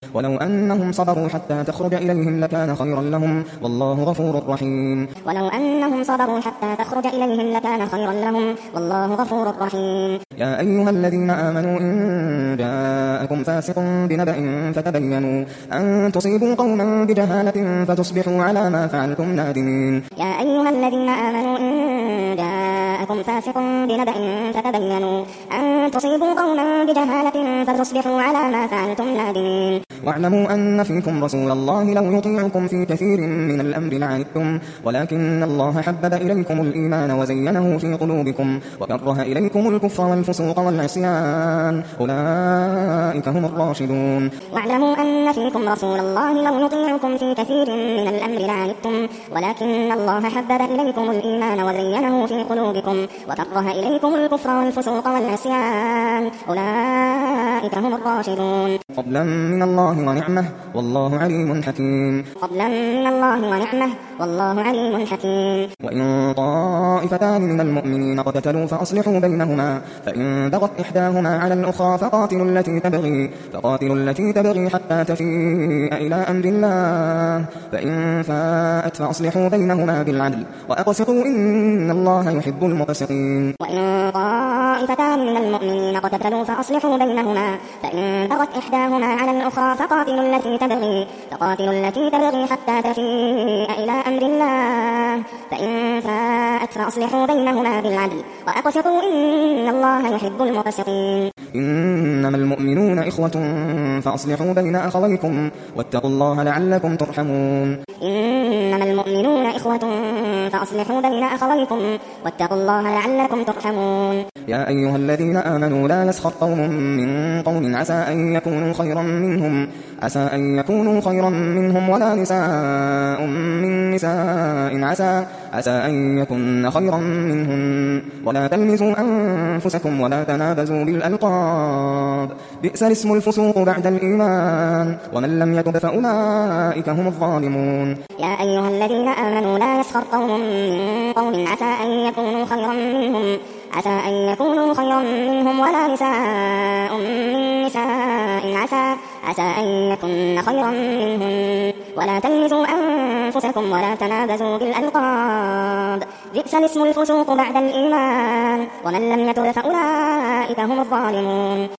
ولو أنهم صبروا حتى تخرج إليهم لكان خيرا لهم والله غفور رحيم ولو أنهم صبروا حتى تخرج إليهم لكان خيرا لهم والله غفور رحيم يا أيها الذين آمنوا إن جاءكم فاسق بنبأ فتبينوا أن تصيبوا قوما بجهالة فتصبحوا على ما فعلتم نادمين يا أيها الذين آمنوا إن جاءكم فاسق بنبأ فتبينوا أن تصيبوا قوما بجهالة فتصبحوا على ما فعلتم نادمين واعلموا أن فيكم رسول الله لو يطيعكم في كثير من الأمر لعنتم ولكن الله حبب إليكم الإيمان وزينه في قلوبكم وكره إليكم الكفر والفسوق والعصيان أولئك هم الراشدون واعلموا أن فيكم رسول الله لو يطيعكم في كثير من الأمر لعنتم ولكن الله حبب إليكم الإيمان وزينه في قلوبكم وكره إليكم الكفر والفسوق والعصيان أولئك هم الراشدون فضلا من الله ونعمه والله عليم حكيم فضلا من الله ونعمه والله عليم حكيم وإن طائفتان من المؤمنين اقتتلوا فأصلحوا بينهما فإن بغت إحداهما على الأخرى فقاتلوا التي تبغي حتى تفيء إلى أمر الله فإن فاءت فأصلحوا بينهما بالعدل وأقسطوا إن الله يحب المقسطين وإن طائفتان من المؤمنين اقتتلوا فأصلحوا بينهما فإن بغت إحداهما على الأخرى فقاتلوا التي تبغي حتى تفيء إلى أمر الله فإن فاءت فأصلحوا بينهما بالعدل وأقسطوا إن الله يحب المقسطين إنما المؤمنون إخوة فأصلحوا بين أخويكم واتقوا الله لعلكم ترحمون إنما المؤمنون إخوة فأصلحوا بين أخويكم واتقوا الله لعلكم ترحمون يا أيها الذين آمنوا لا يسخر قوم من قوم عسى أن يكونوا خيرا منهم ولا نساء من نساء عسى أن يكن خيرا منهن ولا تلمزوا أنفسكم ولا تنابزوا بالألقاب بئس الاسم الفسوق بعد الإيمان ومن لم يتب فأولئك هم الظالمون يا أيها الذين آمنوا لا يسخر قوم من قوم عسى أن يكونوا خيرا منهم ولا نساء من نساء عسى أن يكن خيرا منهن ولا تلمزوا أنفسكم ولا تنابزوا بالألقاب بئس الاسم الفسوق بعد الإيمان ومن لم يتب فأولئك هم الظالمون